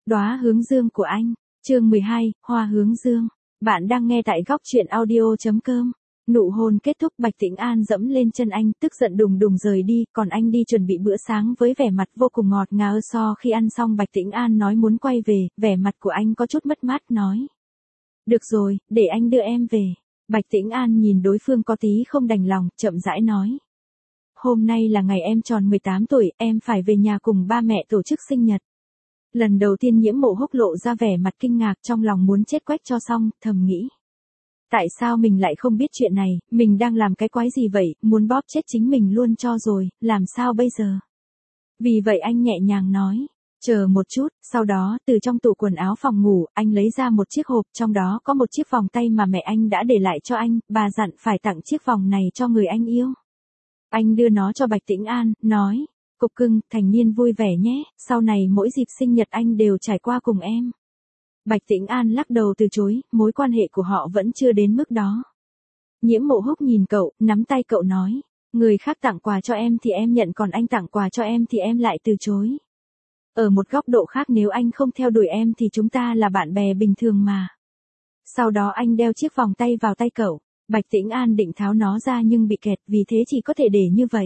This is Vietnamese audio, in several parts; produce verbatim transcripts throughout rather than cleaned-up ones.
Đóa hướng dương của anh, chương mười hai, hoa hướng dương. Bạn đang nghe tại góc truyện audio chấm com. Nụ hôn kết thúc, Bạch Tĩnh An dẫm lên chân anh, tức giận đùng đùng rời đi, còn anh đi chuẩn bị bữa sáng với vẻ mặt vô cùng ngọt ngào. So khi ăn xong, Bạch Tĩnh An nói muốn quay về, vẻ mặt của anh có chút mất mát, nói. Được rồi, để anh đưa em về. Bạch Tĩnh An nhìn đối phương có tí không đành lòng, chậm rãi nói. Hôm nay là ngày em tròn mười tám tuổi, em phải về nhà cùng ba mẹ tổ chức sinh nhật. Lần đầu tiên Nhiễm Mộ Húc lộ ra vẻ mặt kinh ngạc, trong lòng muốn chết quách cho xong, thầm nghĩ. Tại sao mình lại không biết chuyện này, mình đang làm cái quái gì vậy, muốn bóp chết chính mình luôn cho rồi, làm sao bây giờ? Vì vậy anh nhẹ nhàng nói, chờ một chút, sau đó, từ trong tủ quần áo phòng ngủ, anh lấy ra một chiếc hộp, trong đó có một chiếc vòng tay mà mẹ anh đã để lại cho anh, bà dặn phải tặng chiếc vòng này cho người anh yêu. Anh đưa nó cho Bạch Tĩnh An, nói. Cục cưng, thành niên vui vẻ nhé, sau này mỗi dịp sinh nhật anh đều trải qua cùng em. Bạch Tĩnh An lắc đầu từ chối, mối quan hệ của họ vẫn chưa đến mức đó. Nhiễm Mộ Húc nhìn cậu, nắm tay cậu nói, người khác tặng quà cho em thì em nhận, còn anh tặng quà cho em thì em lại từ chối. Ở một góc độ khác, nếu anh không theo đuổi em thì chúng ta là bạn bè bình thường mà. Sau đó anh đeo chiếc vòng tay vào tay cậu, Bạch Tĩnh An định tháo nó ra nhưng bị kẹt, vì thế chỉ có thể để như vậy.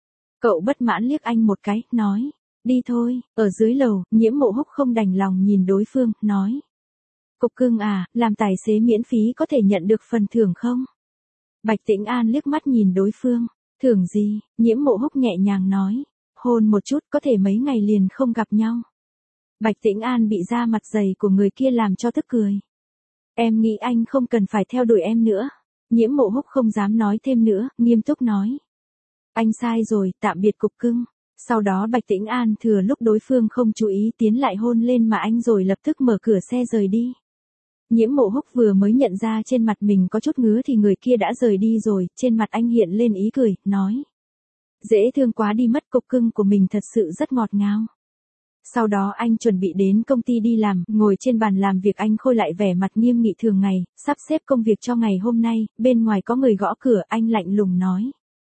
Cậu bất mãn liếc anh một cái, nói, đi thôi. Ở dưới lầu, Nhiễm Mộ Húc không đành lòng nhìn đối phương, nói. Cục cưng à, làm tài xế miễn phí có thể nhận được phần thưởng không? Bạch Tĩnh An liếc mắt nhìn đối phương, thưởng gì? Nhiễm Mộ Húc nhẹ nhàng nói, hôn một chút, có thể mấy ngày liền không gặp nhau. Bạch Tĩnh An bị da mặt dày của người kia làm cho tức cười. Em nghĩ anh không cần phải theo đuổi em nữa. Nhiễm Mộ Húc không dám nói thêm nữa, nghiêm túc nói. Anh sai rồi, tạm biệt cục cưng. Sau đó Bạch Tĩnh An thừa lúc đối phương không chú ý tiến lại hôn lên mà anh, rồi lập tức mở cửa xe rời đi. Nhiễm Mộ Húc vừa mới nhận ra trên mặt mình có chút ngứa thì người kia đã rời đi rồi, trên mặt anh hiện lên ý cười, nói. Dễ thương quá đi mất, cục cưng của mình thật sự rất ngọt ngào. Sau đó anh chuẩn bị đến công ty đi làm, ngồi trên bàn làm việc anh khôi lại vẻ mặt nghiêm nghị thường ngày, sắp xếp công việc cho ngày hôm nay, bên ngoài có người gõ cửa, anh lạnh lùng nói.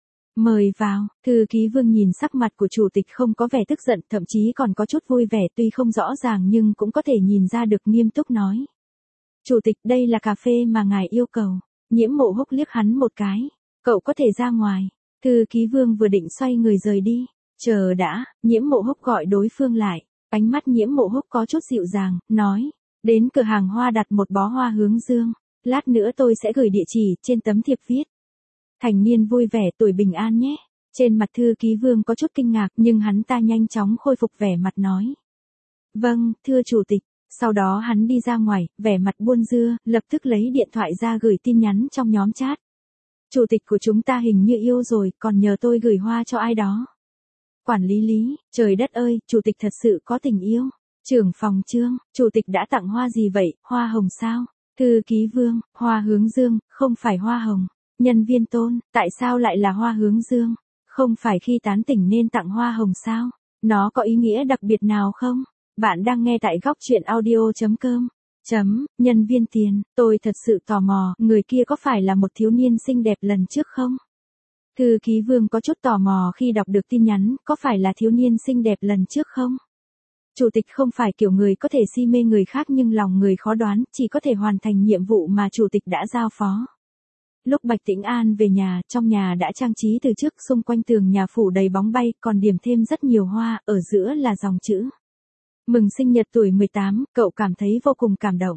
Mời vào. Thư ký Vương nhìn sắc mặt của chủ tịch không có vẻ tức giận, thậm chí còn có chút vui vẻ, tuy không rõ ràng nhưng cũng có thể nhìn ra được, nghiêm túc nói. Chủ tịch, đây là cà phê mà ngài yêu cầu. Nhiễm Mộ Húc liếc hắn một cái. Cậu có thể ra ngoài. Thư ký Vương vừa định xoay người rời đi. Chờ đã, Nhiễm Mộ Húc gọi đối phương lại. Ánh mắt Nhiễm Mộ Húc có chút dịu dàng, nói. Đến cửa hàng hoa đặt một bó hoa hướng dương. Lát nữa tôi sẽ gửi địa chỉ, trên tấm thiệp viết. Thành niên vui vẻ, tuổi bình an nhé. Trên mặt thư ký Vương có chút kinh ngạc, nhưng hắn ta nhanh chóng khôi phục vẻ mặt nói. Vâng, thưa chủ tịch. Sau đó hắn đi ra ngoài, vẻ mặt buôn dưa, lập tức lấy điện thoại ra gửi tin nhắn trong nhóm chat. Chủ tịch của chúng ta hình như yêu rồi, còn nhờ tôi gửi hoa cho ai đó. Quản lý Lý, trời đất ơi, chủ tịch thật sự có tình yêu. Trưởng phòng Trương, chủ tịch đã tặng hoa gì vậy, hoa hồng sao? Thư ký Vương, hoa hướng dương, không phải hoa hồng. Nhân viên Tôn, tại sao lại là hoa hướng dương? Không phải khi tán tỉnh nên tặng hoa hồng sao? Nó có ý nghĩa đặc biệt nào không? Bạn đang nghe tại góc truyện audio chấm com. Chấm, nhân viên Tiền, tôi thật sự tò mò, người kia có phải là một thiếu niên xinh đẹp lần trước không? Thư ký Vương có chút tò mò khi đọc được tin nhắn, có phải là thiếu niên xinh đẹp lần trước không? Chủ tịch không phải kiểu người có thể si mê người khác nhưng lòng người khó đoán, chỉ có thể hoàn thành nhiệm vụ mà chủ tịch đã giao phó. Lúc Bạch Tĩnh An về nhà, trong nhà đã trang trí từ trước, xung quanh tường nhà phủ đầy bóng bay, còn điểm thêm rất nhiều hoa, ở giữa là dòng chữ. Mừng sinh nhật tuổi mười tám, cậu cảm thấy vô cùng cảm động.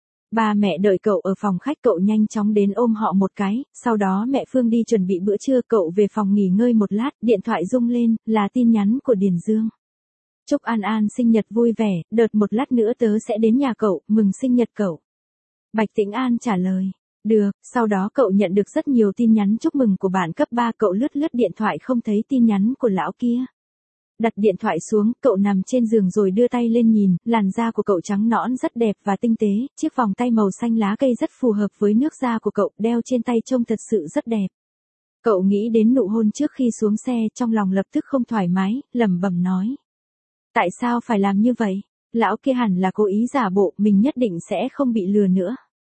Ba mẹ đợi cậu ở phòng khách, cậu nhanh chóng đến ôm họ một cái, sau đó mẹ Phương đi chuẩn bị bữa trưa, cậu về phòng nghỉ ngơi một lát, điện thoại rung lên, là tin nhắn của Điền Dương. Chúc An An sinh nhật vui vẻ, đợt một lát nữa tớ sẽ đến nhà cậu, mừng sinh nhật cậu. Bạch Tĩnh An trả lời. Được, sau đó cậu nhận được rất nhiều tin nhắn chúc mừng của bạn cấp ba, cậu lướt lướt điện thoại không thấy tin nhắn của lão kia. Đặt điện thoại xuống, cậu nằm trên giường rồi đưa tay lên nhìn, làn da của cậu trắng nõn rất đẹp và tinh tế, chiếc vòng tay màu xanh lá cây rất phù hợp với nước da của cậu, đeo trên tay trông thật sự rất đẹp. Cậu nghĩ đến nụ hôn trước khi xuống xe, trong lòng lập tức không thoải mái, lẩm bẩm nói. Tại sao phải làm như vậy? Lão kia hẳn là cố ý giả bộ, mình nhất định sẽ không bị lừa nữa.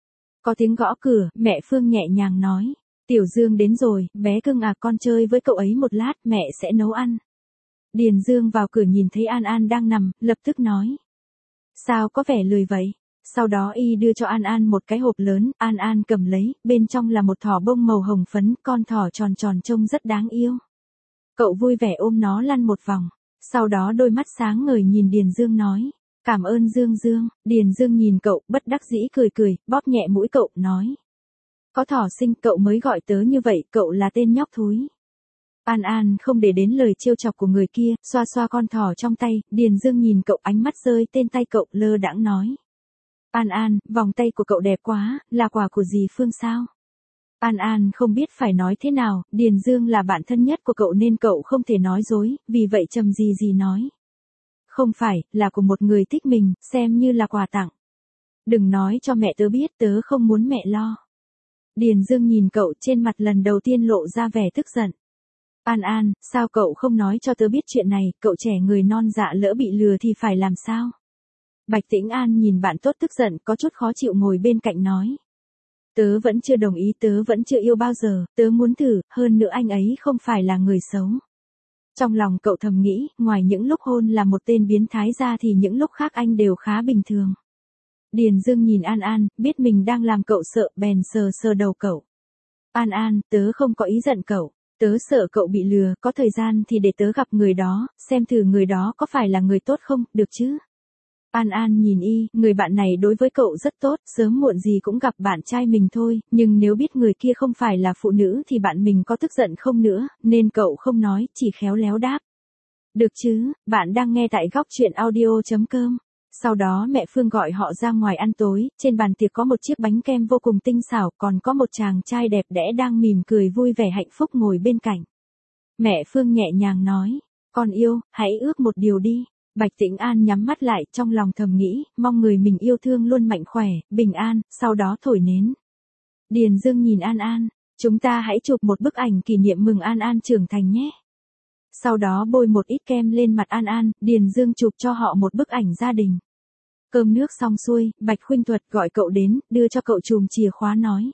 Có tiếng gõ cửa, mẹ Phương nhẹ nhàng nói. Tiểu Dương đến rồi, bé cưng à, con chơi với cậu ấy một lát, mẹ sẽ nấu ăn. Điền Dương vào cửa nhìn thấy An An đang nằm, lập tức nói. Sao có vẻ lười vậy? Sau đó y đưa cho An An một cái hộp lớn, An An cầm lấy, bên trong là một thỏ bông màu hồng phấn, con thỏ tròn tròn trông rất đáng yêu. Cậu vui vẻ ôm nó lăn một vòng, sau đó đôi mắt sáng ngời nhìn Điền Dương nói, cảm ơn Dương Dương. Điền Dương nhìn cậu, bất đắc dĩ cười cười, bóp nhẹ mũi cậu, nói, có thỏ xinh cậu mới gọi tớ như vậy, cậu là tên nhóc thúi. An An không để đến lời trêu chọc của người kia, xoa xoa con thỏ trong tay, Điền Dương nhìn cậu, ánh mắt rơi tên tay cậu, lơ đãng nói, An An, vòng tay của cậu đẹp quá, là quà của dì Phương sao? An An không biết phải nói thế nào, Điền Dương là bạn thân nhất của cậu nên cậu không thể nói dối, vì vậy trầm gì gì nói. Không phải, là của một người thích mình, xem như là quà tặng. Đừng nói cho mẹ tớ biết, tớ không muốn mẹ lo. Điền Dương nhìn cậu, trên mặt lần đầu tiên lộ ra vẻ tức giận. An An, sao cậu không nói cho tớ biết chuyện này, cậu trẻ người non dạ lỡ bị lừa thì phải làm sao? Bạch Tĩnh An nhìn bạn tốt tức giận, có chút khó chịu ngồi bên cạnh nói. Tớ vẫn chưa đồng ý, tớ vẫn chưa yêu bao giờ, tớ muốn thử, hơn nữa anh ấy không phải là người xấu. Trong lòng cậu thầm nghĩ, ngoài những lúc hôn là một tên biến thái ra thì những lúc khác anh đều khá bình thường. Điền Dương nhìn An An, biết mình đang làm cậu sợ, bèn sờ sờ đầu cậu. An An, tớ không có ý giận cậu, tớ sợ cậu bị lừa, có thời gian thì để tớ gặp người đó, xem thử người đó có phải là người tốt không, được chứ? An An nhìn y, người bạn này đối với cậu rất tốt, sớm muộn gì cũng gặp bạn trai mình thôi, nhưng nếu biết người kia không phải là phụ nữ thì bạn mình có tức giận không nữa, nên cậu không nói, chỉ khéo léo đáp. Được chứ, bạn đang nghe tại góc truyện audio chấm com. Sau đó mẹ Phương gọi họ ra ngoài ăn tối, trên bàn tiệc có một chiếc bánh kem vô cùng tinh xảo, còn có một chàng trai đẹp đẽ đang mỉm cười vui vẻ hạnh phúc ngồi bên cạnh. Mẹ Phương nhẹ nhàng nói, con yêu, hãy ước một điều đi. Bạch Tĩnh An nhắm mắt lại, trong lòng thầm nghĩ, mong người mình yêu thương luôn mạnh khỏe, bình an, sau đó thổi nến. Điền Dương nhìn An An, chúng ta hãy chụp một bức ảnh kỷ niệm mừng An An trưởng thành nhé. Sau đó bôi một ít kem lên mặt An An, Điền Dương chụp cho họ một bức ảnh gia đình. Cơm nước xong xuôi, Bạch Khuynh Thuật gọi cậu đến, đưa cho cậu chùm chìa khóa nói.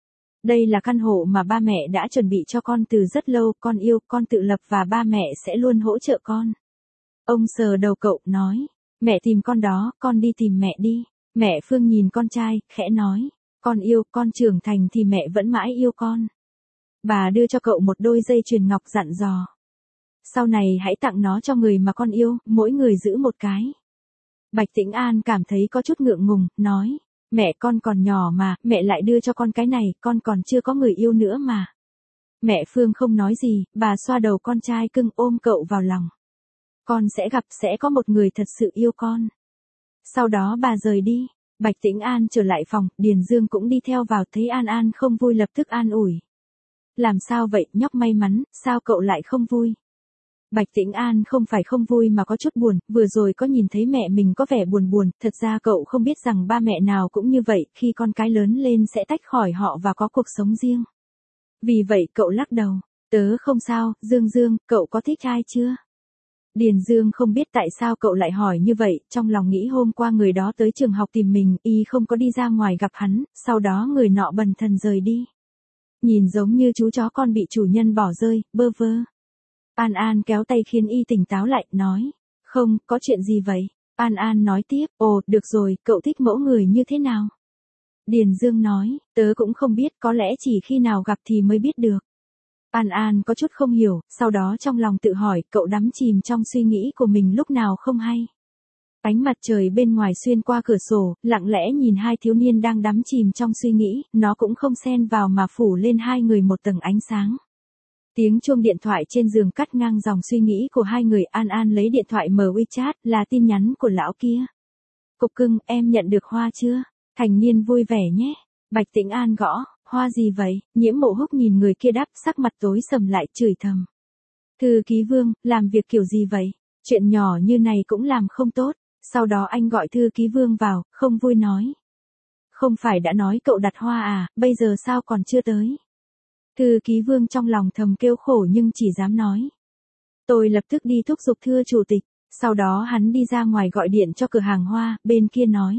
Đây là căn hộ mà ba mẹ đã chuẩn bị cho con từ rất lâu, con yêu, con tự lập và ba mẹ sẽ luôn hỗ trợ con. Ông sờ đầu cậu, nói, mẹ tìm con đó, con đi tìm mẹ đi. Mẹ Phương nhìn con trai, khẽ nói, con yêu, con trưởng thành thì mẹ vẫn mãi yêu con. Bà đưa cho cậu một đôi dây chuyền ngọc dặn dò. Sau này hãy tặng nó cho người mà con yêu, mỗi người giữ một cái. Bạch Tĩnh An cảm thấy có chút ngượng ngùng, nói, mẹ con còn nhỏ mà, mẹ lại đưa cho con cái này, con còn chưa có người yêu nữa mà. Mẹ Phương không nói gì, bà xoa đầu con trai cưng ôm cậu vào lòng. Con sẽ gặp, sẽ có một người thật sự yêu con. Sau đó bà rời đi, Bạch Tĩnh An trở lại phòng, Điền Dương cũng đi theo vào, thấy An An không vui lập tức an ủi. Làm sao vậy, nhóc may mắn, sao cậu lại không vui? Bạch Tĩnh An không phải không vui mà có chút buồn, vừa rồi có nhìn thấy mẹ mình có vẻ buồn buồn, thật ra cậu không biết rằng ba mẹ nào cũng như vậy, khi con cái lớn lên sẽ tách khỏi họ và có cuộc sống riêng. Vì vậy cậu lắc đầu, tớ không sao, Dương Dương, cậu có thích ai chưa? Điền Dương không biết tại sao cậu lại hỏi như vậy, trong lòng nghĩ hôm qua người đó tới trường học tìm mình, y không có đi ra ngoài gặp hắn, sau đó người nọ bần thần rời đi. Nhìn giống như chú chó con bị chủ nhân bỏ rơi, bơ vơ. An An kéo tay khiến y tỉnh táo lại, nói, không, có chuyện gì vậy? An An nói tiếp, ồ, được rồi, cậu thích mẫu người như thế nào? Điền Dương nói, tớ cũng không biết, có lẽ chỉ khi nào gặp thì mới biết được. An An có chút không hiểu, sau đó trong lòng tự hỏi, cậu đắm chìm trong suy nghĩ của mình lúc nào không hay. Ánh mặt trời bên ngoài xuyên qua cửa sổ, lặng lẽ nhìn hai thiếu niên đang đắm chìm trong suy nghĩ, nó cũng không xen vào mà phủ lên hai người một tầng ánh sáng. Tiếng chuông điện thoại trên giường cắt ngang dòng suy nghĩ của hai người. An An lấy điện thoại mở WeChat, là tin nhắn của lão kia. Cục cưng, em nhận được hoa chưa? Thành niên vui vẻ nhé. Bạch Tĩnh An gõ, hoa gì vậy? Nhiễm Mộ Húc nhìn người kia đáp, sắc mặt tối sầm lại, chửi thầm. Thư ký Vương, làm việc kiểu gì vậy? Chuyện nhỏ như này cũng làm không tốt. Sau đó anh gọi thư ký Vương vào, không vui nói. Không phải đã nói cậu đặt hoa à, bây giờ sao còn chưa tới? Thư ký Vương trong lòng thầm kêu khổ nhưng chỉ dám nói. Tôi lập tức đi thúc giục thưa chủ tịch, sau đó hắn đi ra ngoài gọi điện cho cửa hàng hoa, bên kia nói.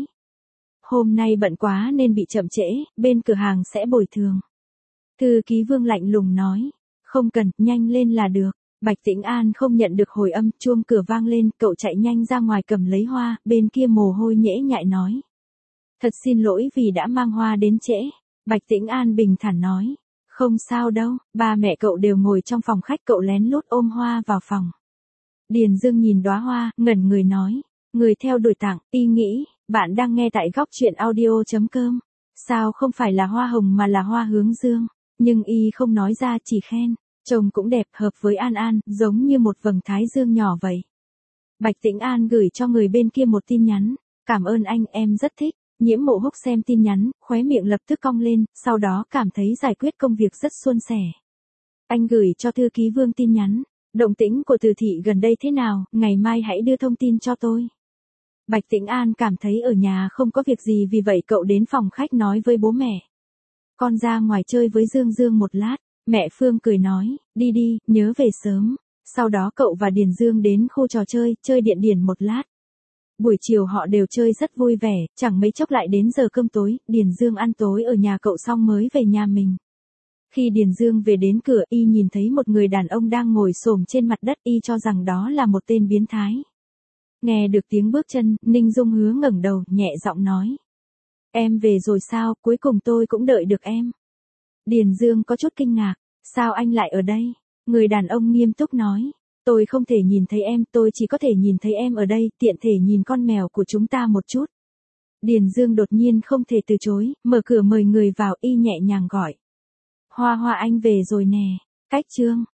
Hôm nay bận quá nên bị chậm trễ, bên cửa hàng sẽ bồi thường. Thư ký Vương lạnh lùng nói. Không cần, nhanh lên là được. Bạch Tĩnh An không nhận được hồi âm, chuông cửa vang lên, cậu chạy nhanh ra ngoài cầm lấy hoa, bên kia mồ hôi nhễ nhại nói. Thật xin lỗi vì đã mang hoa đến trễ. Bạch Tĩnh An bình thản nói. Không sao đâu, ba mẹ cậu đều ngồi trong phòng khách, cậu lén lút ôm hoa vào phòng. Điền Dương nhìn đóa hoa, ngẩn người nói. Người theo đuổi tặng, y nghĩ, bạn đang nghe tại góc chuyện audio.com. Sao không phải là hoa hồng mà là hoa hướng dương, nhưng y không nói ra chỉ khen. Trông cũng đẹp, hợp với An An, giống như một vầng thái dương nhỏ vậy. Bạch Tĩnh An gửi cho người bên kia một tin nhắn. Cảm ơn anh, em rất thích. Nhiễm Mộ Húc xem tin nhắn, khóe miệng lập tức cong lên, sau đó cảm thấy giải quyết công việc rất suôn sẻ. Anh gửi cho thư ký Vương tin nhắn. Động tĩnh của Từ thị gần đây thế nào, ngày mai hãy đưa thông tin cho tôi. Bạch Tĩnh An cảm thấy ở nhà không có việc gì, vì vậy cậu đến phòng khách nói với bố mẹ. Con ra ngoài chơi với Dương Dương một lát. Mẹ Phương cười nói, đi đi, nhớ về sớm. Sau đó cậu và Điền Dương đến khu trò chơi, chơi điện điền một lát. Buổi chiều họ đều chơi rất vui vẻ, chẳng mấy chốc lại đến giờ cơm tối, Điền Dương ăn tối ở nhà cậu xong mới về nhà mình. Khi Điền Dương về đến cửa, y nhìn thấy một người đàn ông đang ngồi xổm trên mặt đất, y cho rằng đó là một tên biến thái. Nghe được tiếng bước chân, Ninh Dung Hứa ngẩng đầu, nhẹ giọng nói. Em về rồi sao, cuối cùng tôi cũng đợi được em. Điền Dương có chút kinh ngạc, sao anh lại ở đây? Người đàn ông nghiêm túc nói. Tôi không thể nhìn thấy em, tôi chỉ có thể nhìn thấy em ở đây, tiện thể nhìn con mèo của chúng ta một chút. Điền Dương đột nhiên không thể từ chối, mở cửa mời người vào, y nhẹ nhàng gọi. Hoa Hoa anh về rồi nè. Cách chương.